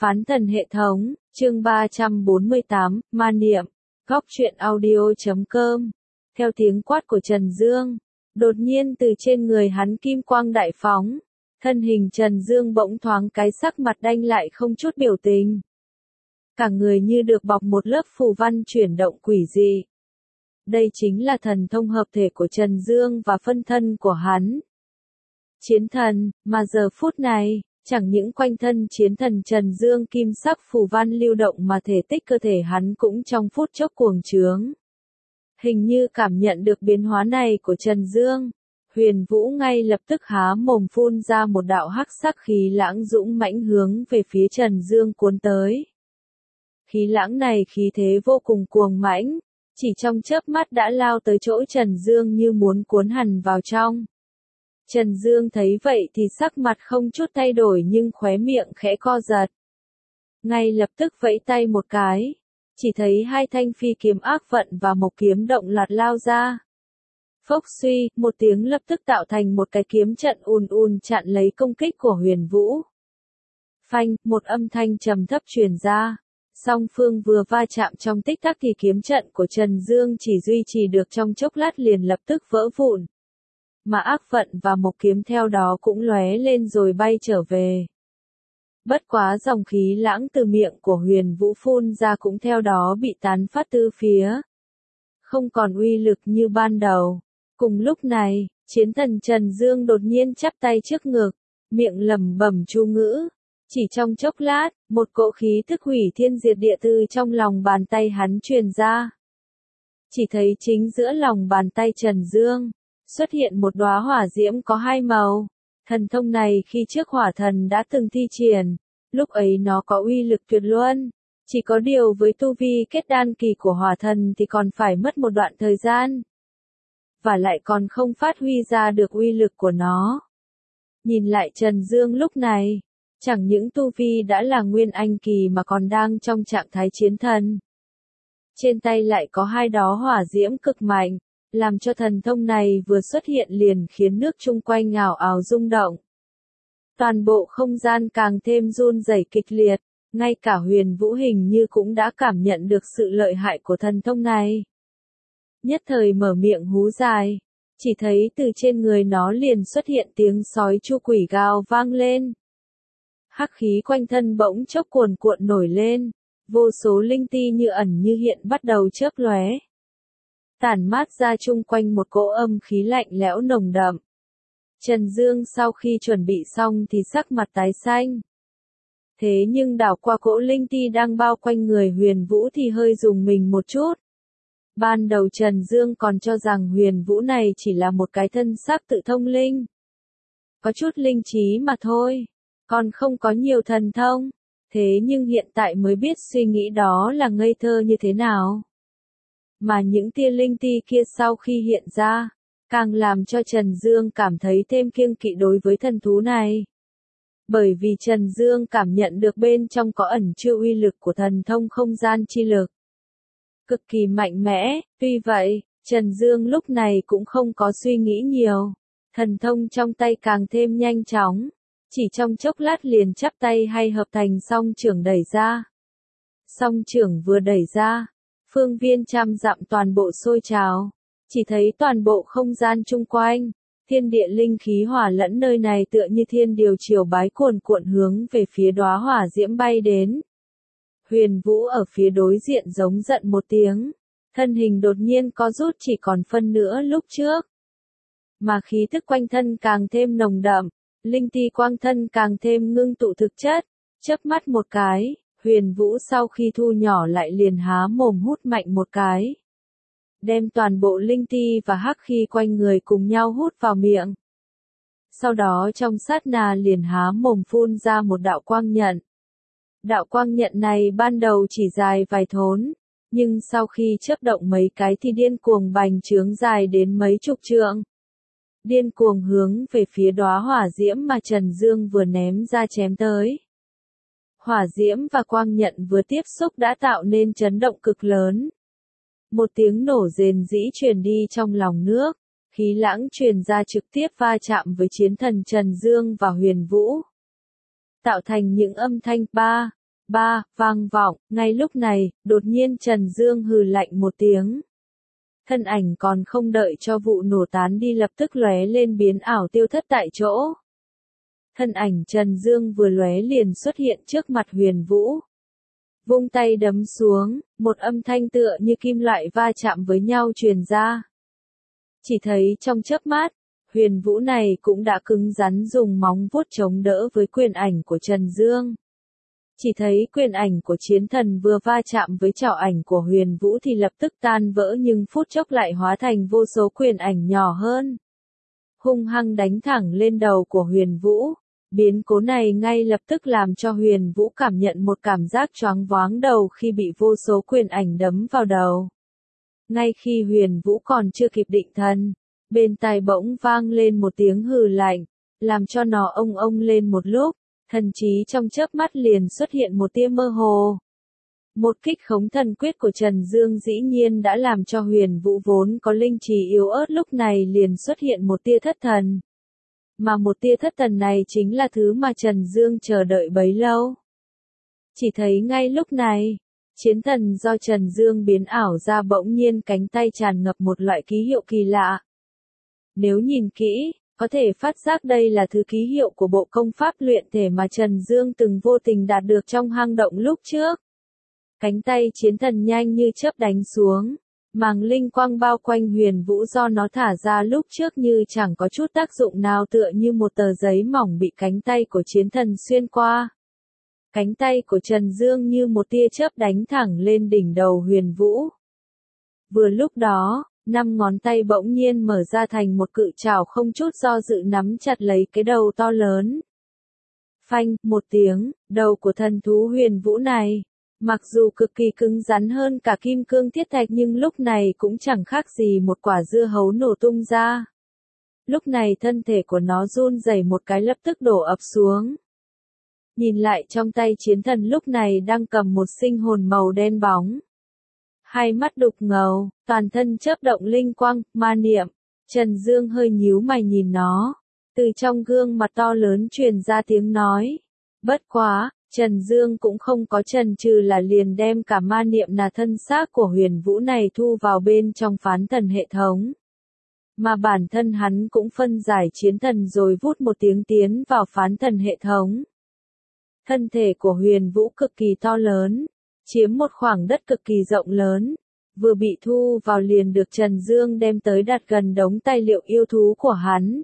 Phán thần hệ thống, chương 348, ma niệm, góc truyện audio.com. Theo tiếng quát của Trần Dương, đột nhiên từ trên người hắn kim quang đại phóng, thân hình Trần Dương bỗng thoáng cái sắc mặt đanh lại không chút biểu tình. Cả người như được bọc một lớp phù văn chuyển động quỷ dị. Đây chính là thần thông hợp thể của Trần Dương và phân thân của hắn. Chiến thần, mà giờ phút này, chẳng những quanh thân chiến thần Trần Dương kim sắc phù văn lưu động mà thể tích cơ thể hắn cũng trong phút chốc cuồng trướng. Hình như cảm nhận được biến hóa này của Trần Dương, Huyền Vũ ngay lập tức há mồm phun ra một đạo hắc sắc khí lãng dũng mãnh hướng về phía Trần Dương cuốn tới. Khí lãng này khí thế vô cùng cuồng mãnh, chỉ trong chớp mắt đã lao tới chỗ Trần Dương như muốn cuốn hẳn vào trong. Trần Dương thấy vậy thì sắc mặt không chút thay đổi nhưng khóe miệng khẽ co giật. Ngay lập tức vẫy tay một cái, chỉ thấy hai thanh phi kiếm ác vận và một kiếm động loạt lao ra. Phốc suy, một tiếng lập tức tạo thành một cái kiếm trận ùn chặn lấy công kích của Huyền Vũ. Phanh, một âm thanh trầm thấp truyền ra. Song phương vừa va chạm trong tích tắc thì kiếm trận của Trần Dương chỉ duy trì được trong chốc lát liền lập tức vỡ vụn. Mà ác vận và một kiếm theo đó cũng lóe lên rồi bay trở về. Bất quá dòng khí lãng từ miệng của Huyền Vũ phun ra cũng theo đó bị tán phát tứ phía. Không còn uy lực như ban đầu. Cùng lúc này, chiến thần Trần Dương đột nhiên chắp tay trước ngực, miệng lẩm bẩm chú ngữ. Chỉ trong chốc lát, một cỗ khí thức hủy thiên diệt địa từ trong lòng bàn tay hắn truyền ra. Chỉ thấy chính giữa lòng bàn tay Trần Dương, xuất hiện một đóa hỏa diễm có hai màu. Thần thông này khi trước hỏa thần đã từng thi triển, lúc ấy nó có uy lực tuyệt luân. Chỉ có điều với tu vi kết đan kỳ của hỏa thần thì còn phải mất một đoạn thời gian. Và lại còn không phát huy ra được uy lực của nó. Nhìn lại Trần Dương lúc này, chẳng những tu vi đã là nguyên anh kỳ mà còn đang trong trạng thái chiến thần. Trên tay lại có hai đóa hỏa diễm cực mạnh, làm cho thần thông này vừa xuất hiện liền khiến nước chung quanh ào ào rung động. Toàn bộ không gian càng thêm run rẩy kịch liệt, ngay cả Huyền Vũ hình như cũng đã cảm nhận được sự lợi hại của thần thông này. Nhất thời mở miệng hú dài, chỉ thấy từ trên người nó liền xuất hiện tiếng sói chu quỷ gào vang lên. Hắc khí quanh thân bỗng chốc cuồn cuộn nổi lên, vô số linh ti như ẩn như hiện bắt đầu chớp lóe. Tản mát ra chung quanh một cỗ âm khí lạnh lẽo nồng đậm. Trần Dương sau khi chuẩn bị xong thì sắc mặt tái xanh. Thế nhưng đảo qua cỗ linh ti đang bao quanh người Huyền Vũ thì hơi rùng mình một chút. Ban đầu Trần Dương còn cho rằng Huyền Vũ này chỉ là một cái thân xác tự thông linh. Có chút linh trí mà thôi, còn không có nhiều thần thông. Thế nhưng hiện tại mới biết suy nghĩ đó là ngây thơ như thế nào. Mà những tia linh ti kia sau khi hiện ra, càng làm cho Trần Dương cảm thấy thêm kiêng kỵ đối với thần thú này. Bởi vì Trần Dương cảm nhận được bên trong có ẩn chứa uy lực của thần thông không gian chi lực. Cực kỳ mạnh mẽ, tuy vậy, Trần Dương lúc này cũng không có suy nghĩ nhiều. Thần thông trong tay càng thêm nhanh chóng. Chỉ trong chốc lát liền chắp tay hay hợp thành song chưởng đẩy ra. Song chưởng vừa đẩy ra, phương viên trăm dặm toàn bộ sôi trào. Chỉ thấy toàn bộ không gian chung quanh, thiên địa linh khí hỏa lẫn nơi này tựa như thiên điều chiều bái cuồn cuộn hướng về phía đóa hỏa diễm bay đến. Huyền Vũ ở phía đối diện giống giận một tiếng, thân hình đột nhiên co rút chỉ còn phân nửa lúc trước. Mà khí thức quanh thân càng thêm nồng đậm, linh ti quang thân càng thêm ngưng tụ thực chất, chớp mắt một cái, Huyền Vũ sau khi thu nhỏ lại liền há mồm hút mạnh một cái. Đem toàn bộ linh ti và hắc khí quanh người cùng nhau hút vào miệng. Sau đó trong sát na liền há mồm phun ra một đạo quang nhận. Đạo quang nhận này ban đầu chỉ dài vài thốn, nhưng sau khi chớp động mấy cái thì điên cuồng bành trướng dài đến mấy chục trượng. Điên cuồng hướng về phía đóa hỏa diễm mà Trần Dương vừa ném ra chém tới. Hỏa diễm và quang nhận vừa tiếp xúc đã tạo nên chấn động cực lớn. Một tiếng nổ rền rĩ truyền đi trong lòng nước, khí lãng truyền ra trực tiếp va chạm với chiến thần Trần Dương và Huyền Vũ. Tạo thành những âm thanh ba, ba, vang vọng, ngay lúc này, đột nhiên Trần Dương hừ lạnh một tiếng. Thân ảnh còn không đợi cho vụ nổ tán đi lập tức lóe lên biến ảo tiêu thất tại chỗ. Thân ảnh Trần Dương vừa lóe liền xuất hiện trước mặt Huyền Vũ. Vung tay đấm xuống, một âm thanh tựa như kim loại va chạm với nhau truyền ra. Chỉ thấy trong chớp mắt, Huyền Vũ này cũng đã cứng rắn dùng móng vuốt chống đỡ với quyền ảnh của Trần Dương. Chỉ thấy quyền ảnh của chiến thần vừa va chạm với trảo ảnh của Huyền Vũ thì lập tức tan vỡ nhưng phút chốc lại hóa thành vô số quyền ảnh nhỏ hơn. Hung hăng đánh thẳng lên đầu của Huyền Vũ. Biến cố này ngay lập tức làm cho Huyền Vũ cảm nhận một cảm giác choáng váng đầu khi bị vô số quyền ảnh đấm vào đầu. Ngay khi Huyền Vũ còn chưa kịp định thần, bên tai bỗng vang lên một tiếng hừ lạnh, làm cho nó ông lên một lúc, thần trí trong chớp mắt liền xuất hiện một tia mơ hồ. Một kích khống thần quyết của Trần Dương dĩ nhiên đã làm cho Huyền Vũ vốn có linh trí yếu ớt lúc này liền xuất hiện một tia thất thần. Mà một tia thất thần này chính là thứ mà Trần Dương chờ đợi bấy lâu. Chỉ thấy ngay lúc này, chiến thần do Trần Dương biến ảo ra bỗng nhiên cánh tay tràn ngập một loại ký hiệu kỳ lạ. Nếu nhìn kỹ, có thể phát giác đây là thứ ký hiệu của bộ công pháp luyện thể mà Trần Dương từng vô tình đạt được trong hang động lúc trước. Cánh tay chiến thần nhanh như chớp đánh xuống. Màng linh quang bao quanh Huyền Vũ do nó thả ra lúc trước như chẳng có chút tác dụng nào tựa như một tờ giấy mỏng bị cánh tay của chiến thần xuyên qua. Cánh tay của Trần Dương như một tia chớp đánh thẳng lên đỉnh đầu Huyền Vũ. Vừa lúc đó, 5 ngón tay bỗng nhiên mở ra thành một cự trảo không chút do dự nắm chặt lấy cái đầu to lớn. Phanh, một tiếng, đầu của thần thú Huyền Vũ này. Mặc dù cực kỳ cứng rắn hơn cả kim cương thiết thạch nhưng lúc này cũng chẳng khác gì một quả dưa hấu nổ tung ra. Lúc này thân thể của nó run rẩy một cái lập tức đổ ập xuống. Nhìn lại trong tay chiến thần lúc này đang cầm một sinh hồn màu đen bóng. Hai mắt đục ngầu, toàn thân chớp động linh quang, ma niệm. Trần Dương hơi nhíu mày nhìn nó. Từ trong gương mặt to lớn truyền ra tiếng nói. Bất quá, Trần Dương cũng không có chần chừ là liền đem cả ma niệm là thân xác của Huyền Vũ này thu vào bên trong phán thần hệ thống. Mà bản thân hắn cũng phân giải chiến thần rồi vút một tiếng tiến vào phán thần hệ thống. Thân thể của Huyền Vũ cực kỳ to lớn, chiếm một khoảng đất cực kỳ rộng lớn, vừa bị thu vào liền được Trần Dương đem tới đặt gần đống tài liệu yêu thú của hắn.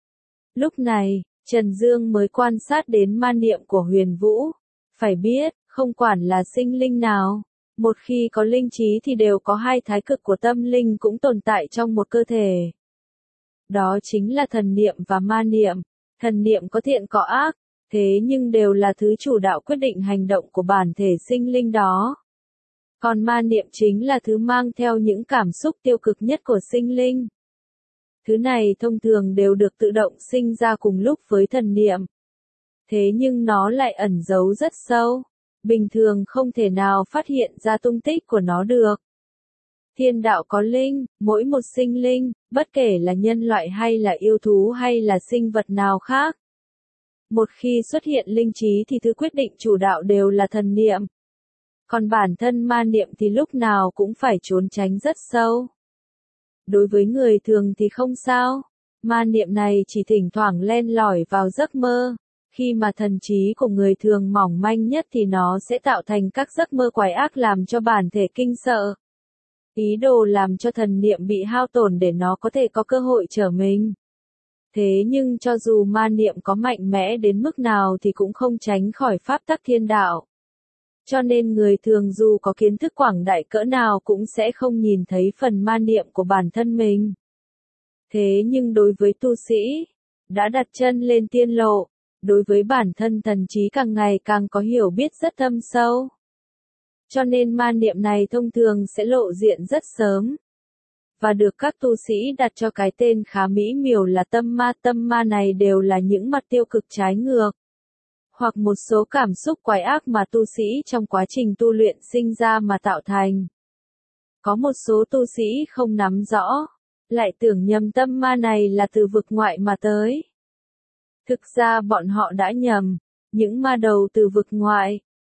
Lúc này, Trần Dương mới quan sát đến ma niệm của Huyền Vũ. Phải biết, không quản là sinh linh nào, một khi có linh trí thì đều có hai thái cực của tâm linh cũng tồn tại trong một cơ thể. Đó chính là thần niệm và ma niệm. Thần niệm có thiện có ác, thế nhưng đều là thứ chủ đạo quyết định hành động của bản thể sinh linh đó. Còn ma niệm chính là thứ mang theo những cảm xúc tiêu cực nhất của sinh linh. Thứ này thông thường đều được tự động sinh ra cùng lúc với thần niệm. Thế nhưng nó lại ẩn giấu rất sâu, bình thường không thể nào phát hiện ra tung tích của nó được. Thiên đạo có linh, mỗi một sinh linh, bất kể là nhân loại hay là yêu thú hay là sinh vật nào khác. Một khi xuất hiện linh trí thì thứ quyết định chủ đạo đều là thần niệm. Còn bản thân ma niệm thì lúc nào cũng phải trốn tránh rất sâu. Đối với người thường thì không sao, ma niệm này chỉ thỉnh thoảng len lỏi vào giấc mơ. Khi mà thần trí của người thường mỏng manh nhất thì nó sẽ tạo thành các giấc mơ quái ác làm cho bản thể kinh sợ. Ý đồ làm cho thần niệm bị hao tổn để nó có thể có cơ hội trở mình. Thế nhưng cho dù ma niệm có mạnh mẽ đến mức nào thì cũng không tránh khỏi pháp tắc thiên đạo. Cho nên người thường dù có kiến thức quảng đại cỡ nào cũng sẽ không nhìn thấy phần ma niệm của bản thân mình. Thế nhưng đối với tu sĩ, đã đặt chân lên tiên lộ, đối với bản thân thần trí càng ngày càng có hiểu biết rất thâm sâu. Cho nên ma niệm này thông thường sẽ lộ diện rất sớm. Và được các tu sĩ đặt cho cái tên khá mỹ miều là tâm ma này đều là những mặt tiêu cực trái ngược. Hoặc một số cảm xúc quái ác mà tu sĩ trong quá trình tu luyện sinh ra mà tạo thành. Có một số tu sĩ không nắm rõ, lại tưởng nhầm tâm ma này là từ vực ngoại mà tới. Thực ra bọn họ đã nhầm, những ma đầu từ vực ngoại,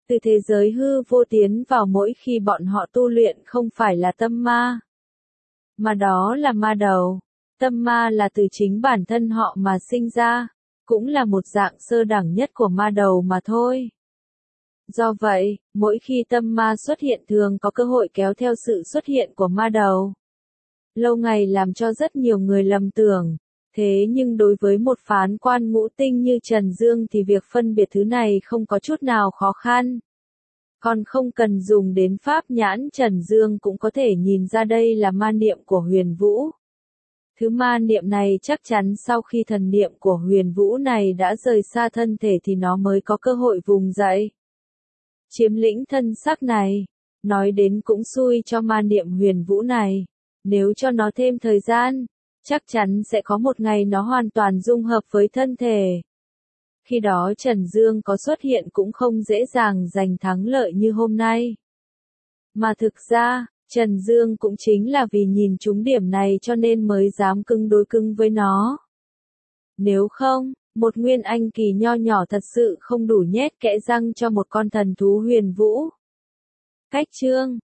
từ thế giới hư vô tiến vào mỗi khi bọn họ tu luyện không phải là tâm ma, mà đó là ma đầu. Tâm ma là từ chính bản thân họ mà sinh ra, cũng là một dạng sơ đẳng nhất của ma đầu mà thôi. Do vậy, mỗi khi tâm ma xuất hiện thường có cơ hội kéo theo sự xuất hiện của ma đầu. Lâu ngày làm cho rất nhiều người lầm tưởng, thế nhưng đối với một phán quan ngũ tinh như Trần Dương thì việc phân biệt thứ này không có chút nào khó khăn. Còn không cần dùng đến pháp nhãn, Trần Dương cũng có thể nhìn ra đây là ma niệm của Huyền Vũ. Thứ ma niệm này chắc chắn sau khi thần niệm của Huyền Vũ này đã rời xa thân thể thì nó mới có cơ hội vùng dậy, chiếm lĩnh thân xác này. Nói đến cũng xui cho ma niệm Huyền Vũ này, nếu cho nó thêm thời gian, chắc chắn sẽ có một ngày nó hoàn toàn dung hợp với thân thể. Khi đó Trần Dương có xuất hiện cũng không dễ dàng giành thắng lợi như hôm nay. Mà thực ra, Trần Dương cũng chính là vì nhìn trúng điểm này cho nên mới dám cứng đối cứng với nó. Nếu không, một nguyên anh kỳ nho nhỏ thật sự không đủ nhét kẽ răng cho một con thần thú Huyền Vũ. Cách chương